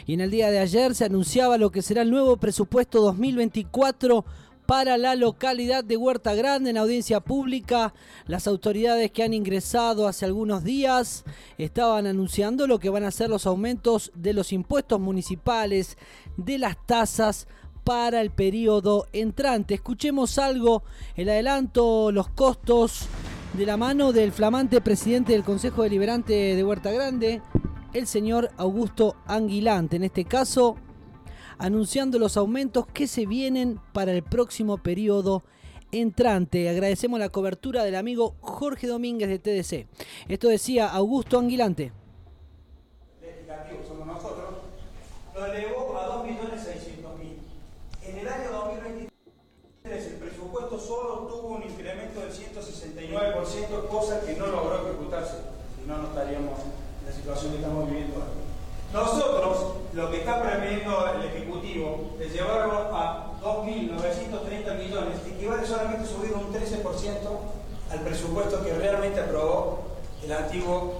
Y en el día de ayer se anunciaba lo que será el nuevo presupuesto 2024 para la localidad de Huerta Grande. En audiencia pública, las autoridades que han ingresado hace algunos días estaban anunciando lo que van a ser los aumentos de los impuestos municipales, de las tasas para el periodo entrante. Escuchemos algo, el adelanto, los costos, de la mano del flamante presidente del Consejo Deliberante de Huerta Grande, el señor Augusto Anguilante, en este caso, anunciando los aumentos que se vienen para el próximo periodo entrante. Agradecemos la cobertura del amigo Jorge Domínguez de TDC. Esto decía Augusto Anguilante. Legislativo somos nosotros, lo elevó a 2.600.000. En el año 2023 el presupuesto solo tuvo un incremento del 169%, cosa que no logró ejecutarse, si no, no estaríamos en la situación que estamos viviendo ahora. Nosotros, lo que está previendo el Ejecutivo de llevarlo a 2.930 millones, equivale solamente a subir un 13% al presupuesto que realmente aprobó el antiguo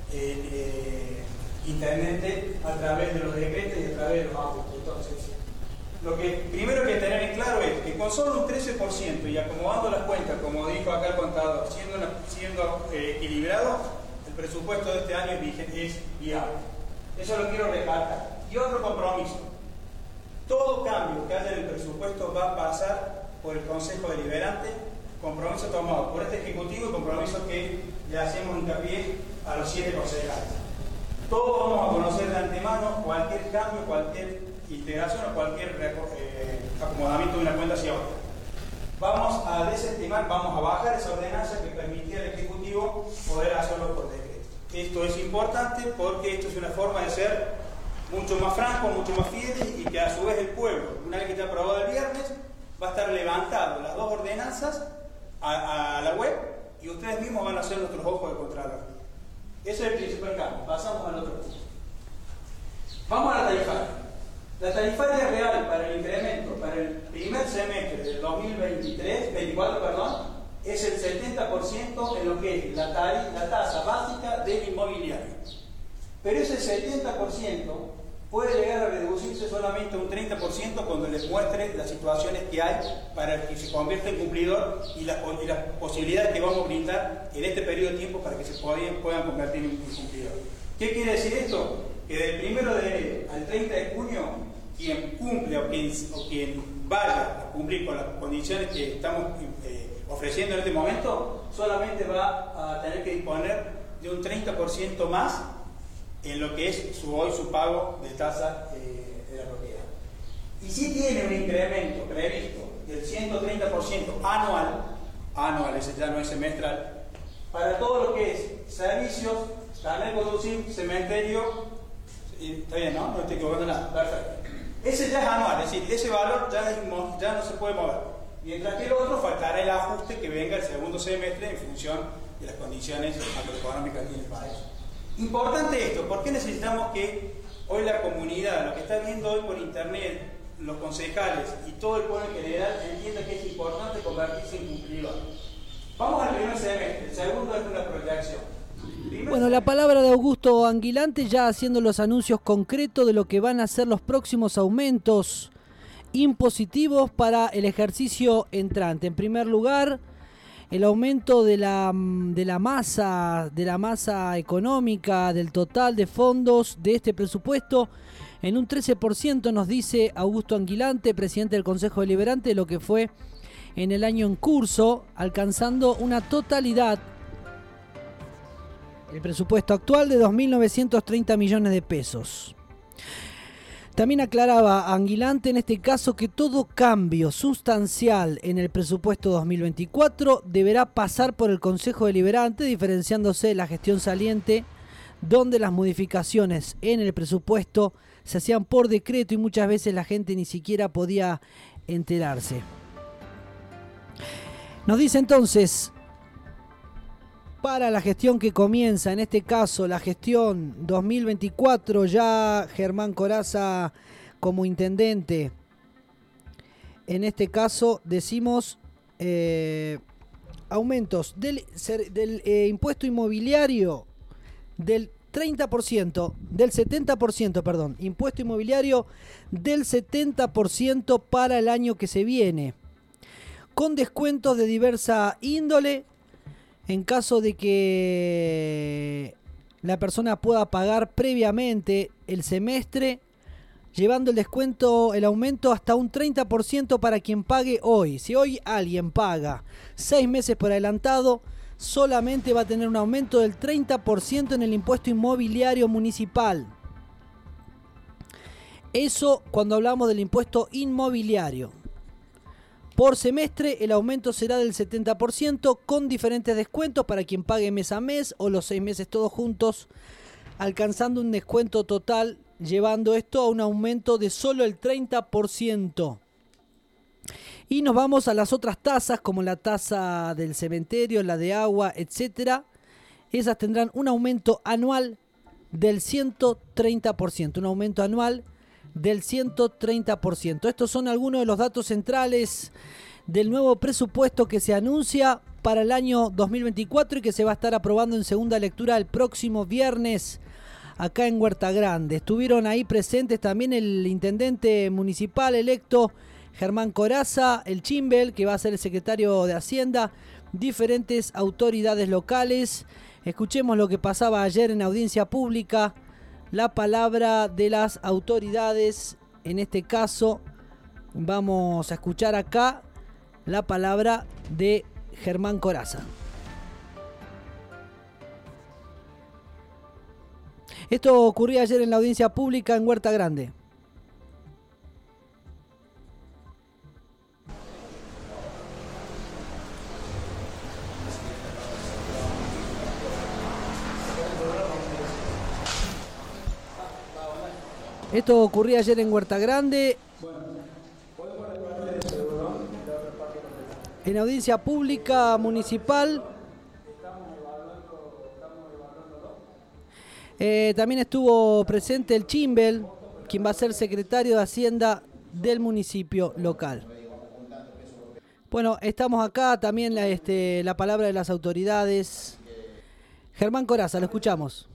intendente a través de los decretos y a través de los autos. Entonces, lo que primero hay que tener en claro es que con solo un 13% y acomodando las cuentas, como dijo acá el contador, siendo equilibrado, el presupuesto de este año es viable. Eso lo quiero recalcar. Y otro compromiso. Todo cambio que haya en el presupuesto va a pasar por el Consejo Deliberante, compromiso tomado por este Ejecutivo y compromiso que le hacemos hincapié a los 7 concejales. Todos vamos a conocer de antemano cualquier cambio, cualquier integración o cualquier acomodamiento de una cuenta hacia otra. Vamos a desestimar, vamos a bajar esa ordenanza que permitía al Ejecutivo poder hacerlo por decreto. Esto es importante porque esto es una forma de ser mucho más franco, mucho más fiel y que a su vez el pueblo, una vez que esté aprobado el viernes, va a estar levantado las dos ordenanzas a la web y ustedes mismos van a ser nuestros ojos de contralor. Ese es el principal cambio. Pasamos al otro punto. Vamos a la tarifaria. La tarifaria real para el incremento para el primer semestre del 2024, es el 70% en lo que es la tasa básica del inmobiliario. Pero ese 70% puede llegar a reducirse solamente un 30% cuando les muestre las situaciones que hay para que se convierta en cumplidor y las posibilidades que vamos a brindar en este periodo de tiempo para que se puedan convertir en cumplidor. ¿Qué quiere decir esto? Que del 1 de enero al 30 de junio, quien cumple o quien vaya a cumplir con las condiciones que estamos ofreciendo en este momento, solamente va a tener que disponer de un 30% más en lo que es su pago de tasa de la propiedad. Y si tiene un incremento previsto del 130% anual, ese ya no es semestral, para todo lo que es servicios, carnet de conducir, cementerio, está bien, ¿no? No estoy equivocando nada, perfecto. Ese ya es anual, es decir, ese valor ya no se puede mover. Mientras que el otro faltará el ajuste que venga el segundo semestre en función de las condiciones macroeconómicas que tiene el país. Importante esto, ¿por qué necesitamos que hoy la comunidad, lo que está viendo hoy por internet, los concejales y todo el pueblo en general entienda que es importante convertirse en cumplidor? Vamos al primer semestre, el segundo es una proyección. Bueno, la palabra de Augusto Anguilante ya haciendo los anuncios concretos de lo que van a ser los próximos aumentos impositivos para el ejercicio entrante. En primer lugar, el aumento de la masa económica del total de fondos de este presupuesto en un 13%, nos dice Augusto Anguilante, presidente del Consejo Deliberante, de lo que fue en el año en curso, alcanzando una totalidad, el presupuesto actual, de 2.930 millones de pesos. También aclaraba Anguilante en este caso que todo cambio sustancial en el presupuesto 2024 deberá pasar por el Consejo Deliberante, diferenciándose de la gestión saliente, donde las modificaciones en el presupuesto se hacían por decreto y muchas veces la gente ni siquiera podía enterarse. Nos dice entonces, para la gestión que comienza, en este caso la gestión 2024, ya Germán Corazza como intendente, en este caso decimos aumentos del impuesto inmobiliario del del 70%, perdón, impuesto inmobiliario del 70% para el año que se viene, con descuentos de diversa índole en caso de que la persona pueda pagar previamente el semestre, llevando el descuento, el aumento hasta un 30% para quien pague hoy. Si hoy alguien paga 6 meses por adelantado, solamente va a tener un aumento del 30% en el impuesto inmobiliario municipal. Eso cuando hablamos del impuesto inmobiliario. Por semestre el aumento será del 70% con diferentes descuentos para quien pague mes a mes o los 6 meses todos juntos, alcanzando un descuento total, llevando esto a un aumento de solo el 30%. Y nos vamos a las otras tasas, como la tasa del cementerio, la de agua, etcétera. Esas tendrán un aumento anual del 130%, un aumento anual del 130%. Estos son algunos de los datos centrales del nuevo presupuesto que se anuncia para el año 2024 y que se va a estar aprobando en segunda lectura el próximo viernes acá en Huerta Grande. Estuvieron ahí presentes también el intendente municipal electo Germán Corazza, el Chimbel, que va a ser el secretario de Hacienda, diferentes autoridades locales. Escuchemos lo que pasaba ayer en audiencia pública, la palabra de las autoridades. En este caso vamos a escuchar acá la palabra de Germán Corazza. Esto ocurrió ayer en la audiencia pública en Huerta Grande. Esto ocurría ayer en Huerta Grande. En audiencia pública municipal. También estuvo presente el Chimbel, quien va a ser secretario de Hacienda del municipio local. Bueno, estamos acá también la palabra de las autoridades. Germán Corazza, lo escuchamos.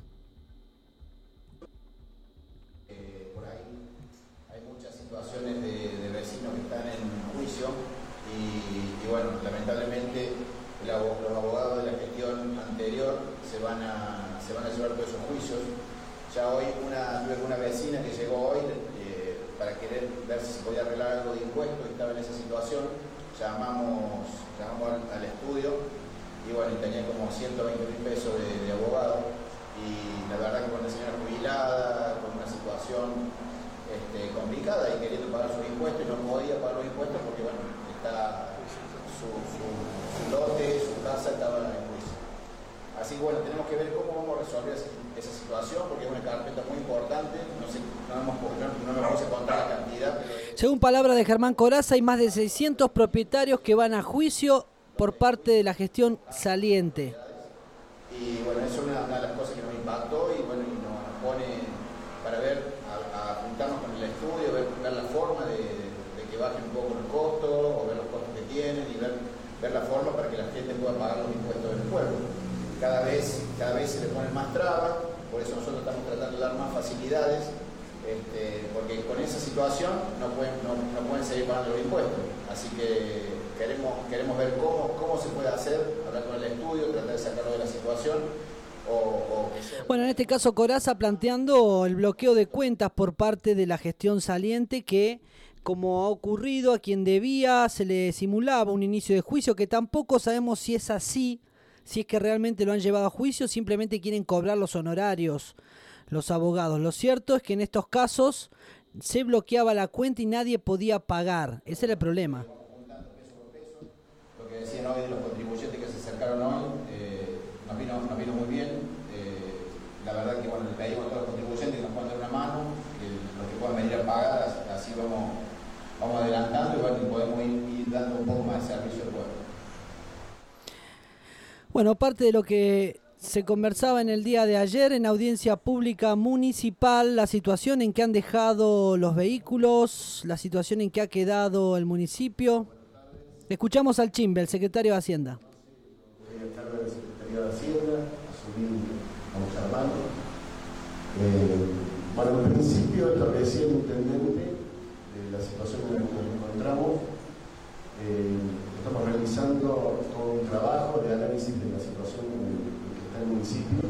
Lamentablemente los abogados de la gestión anterior se van a llevar todos esos juicios. Ya hoy tuve una vecina que llegó hoy para querer ver si se podía arreglar algo de impuestos, estaba en esa situación. Llamamos al estudio y bueno, tenía como 120.000 pesos de abogado, y la verdad que con una señora jubilada, con una situación complicada y queriendo pagar sus impuestos, y no podía pagar los impuestos porque bueno, está su lote, su casa estaba en juicio. Así que bueno, tenemos que ver cómo vamos a resolver esa situación, porque es una carpeta muy importante. No me puse a contar la cantidad. Pero... Según palabras de Germán Corazza, hay más de 600 propietarios que van a juicio por parte de la gestión saliente. Y bueno, eso es una de las cosas que nos impactó y bueno, y nos pone para ver, a juntarnos con el estudio, ver la forma de que bajen un poco los costos, o ver los costos que tienen, y ver la forma para que la gente pueda pagar los impuestos del pueblo. Cada vez se le ponen más trabas, por eso nosotros estamos tratando de dar más facilidades, porque con esa situación no pueden seguir pagando los impuestos. Así que queremos ver cómo se puede hacer, hablar con el estudio, tratar de sacarlo de la situación. Bueno, en este caso Corazza planteando el bloqueo de cuentas por parte de la gestión saliente, que como ha ocurrido, a quien debía se le simulaba un inicio de juicio, que tampoco sabemos si es así, si es que realmente lo han llevado a juicio, simplemente quieren cobrar los honorarios los abogados. Lo cierto es que en estos casos se bloqueaba la cuenta y nadie podía pagar. Ese era el problema. Lo que decían hoy de los contribuyentes que se acercaron hoy nos vino muy bien. La verdad que bueno, le pedimos a todos los contribuyentes que nos puedan dar una mano, que los que puedan venir a pagar, así vamos adelantando y bueno, podemos ir dando un poco más de servicio al pueblo. Bueno, parte de lo que se conversaba en el día de ayer en audiencia pública municipal, la situación en que han dejado los vehículos, la situación en que ha quedado el municipio. Escuchamos al Chimbel, el secretario de Hacienda. Voy a estar del secretario de Hacienda, asumí a Armando, Bueno, en principio, esto que decía el intendente, de la situación en la que nos encontramos, estamos realizando todo un trabajo de análisis de la situación en que está el municipio.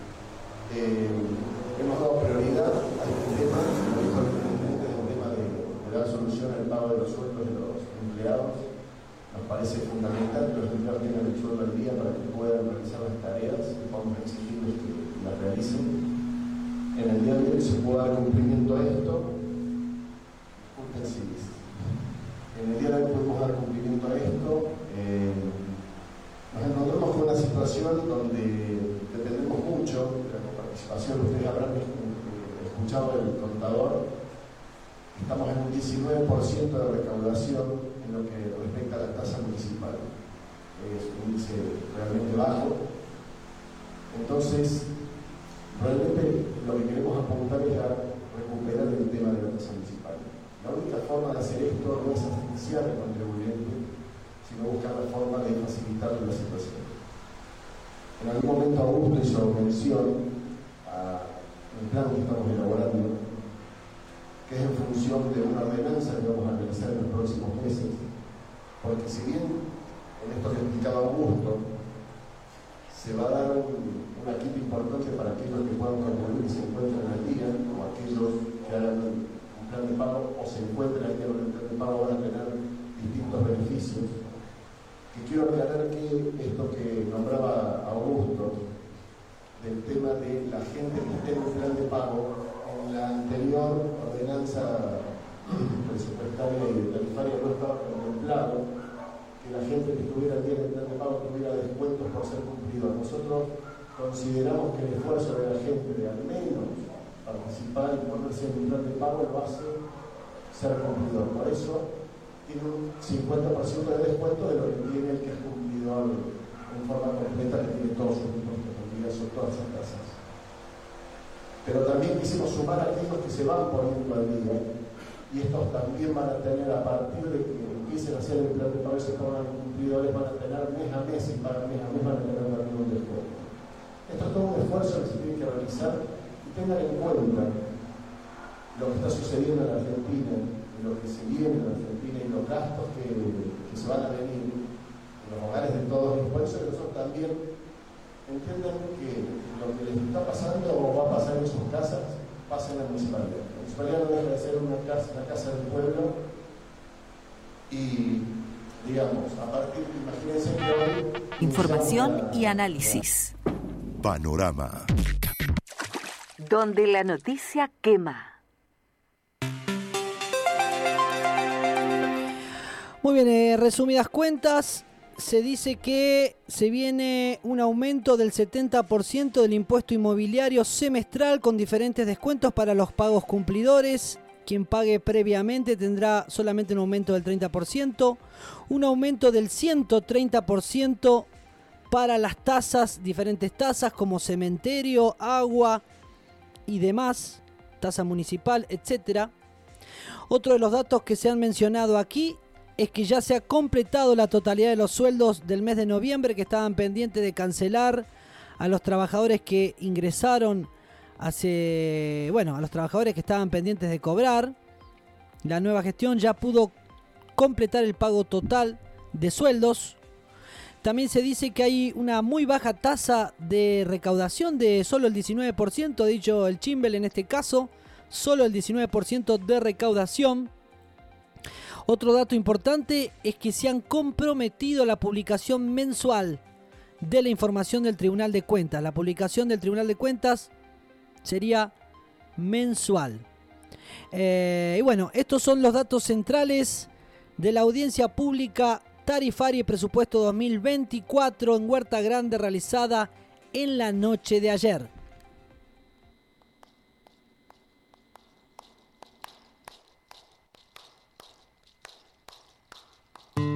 Hemos dado prioridad a este tema, como dijo el intendente, es un tema de dar solución al pago de los sueldos de los empleados. Nos parece fundamental que los empleados tengan el sueldo al día para que puedan realizar las tareas y vamos a exigirles que las realicen. En el día de hoy se puede dar cumplimiento a esto. Disculpen si en el día de hoy podemos dar cumplimiento a esto. Nos encontramos con una situación donde dependemos mucho de la coparticipación. Ustedes habrán escuchado el contador. Estamos en un 19% de recaudación en lo que respecta a la tasa municipal. Es un índice realmente bajo. Entonces, realmente lo que queremos apuntar es a recuperar el tema de la tasa municipal. La única forma de hacer esto no es asfixiar al contribuyente, sino buscar la forma de facilitar la situación. En algún momento Augusto hizo mención a un plan que estamos elaborando, que es en función de una ordenanza que vamos a realizar en los próximos meses, porque si bien en esto que explicaba Augusto, se va a dar una quita importante para aquellos que puedan contribuir y se encuentren al día, como aquellos que hagan un plan de pago o se encuentren al día con el plan de pago van a tener distintos beneficios. Que quiero aclarar que esto que nombraba Augusto, del tema de la gente que esté en un plan de pago, en la anterior ordenanza presupuestaria y tarifaria no estaba contemplado que la gente que estuviera al día del plan de pago tuviera descuentos por ser cumplidor. Nosotros consideramos que el esfuerzo de la gente de al menos participar y ponerse en un plan de pago lo hace ser cumplidor. Por eso tiene un 50% de descuento de lo que tiene el que es cumplidor en forma completa, que tiene todos sus impuestos, son todas esas tasas. Pero también quisimos sumar a aquellos que se van poniendo al día, y estos también van a tener, a partir de que empiecen a hacer el plan de pago y se pongan cumplidores, van a tener mes a mes y para mes a mes van a tener también un descuento. Esto es todo un esfuerzo que se tiene que realizar, y tengan en cuenta lo que está sucediendo en Argentina, y lo que se viene en Argentina, y los gastos que se van a venir en los hogares de todos. Y por eso que nosotros también entiendan que lo que les está pasando o va a pasar en sus casas, pasa en la municipalidad. La municipalidad no deja de ser una casa del pueblo, y digamos, a partir de, imagínense que hoy... Información y análisis. Panorama. Donde la noticia quema. Muy bien, resumidas cuentas, se dice que se viene un aumento del 70% del impuesto inmobiliario semestral con diferentes descuentos para los pagos cumplidores. Quien pague previamente tendrá solamente un aumento del 30%, un aumento del 130% para las tasas, diferentes tasas como cementerio, agua y demás, tasa municipal, etc. Otro de los datos que se han mencionado aquí es que ya se ha completado la totalidad de los sueldos del mes de noviembre que estaban pendientes de cancelar a los trabajadores que ingresaron a los trabajadores que estaban pendientes de cobrar. La nueva gestión ya pudo completar el pago total de sueldos. También se dice que hay una muy baja tasa de recaudación de solo el 19%, dicho el Chimbel en este caso, solo el 19% de recaudación. Otro dato importante es que se han comprometido la publicación mensual de la información del Tribunal de Cuentas. La publicación del Tribunal de Cuentas sería mensual. Y bueno, estos son los datos centrales de la audiencia pública tarifaria y presupuesto 2024 en Huerta Grande realizada en la noche de ayer.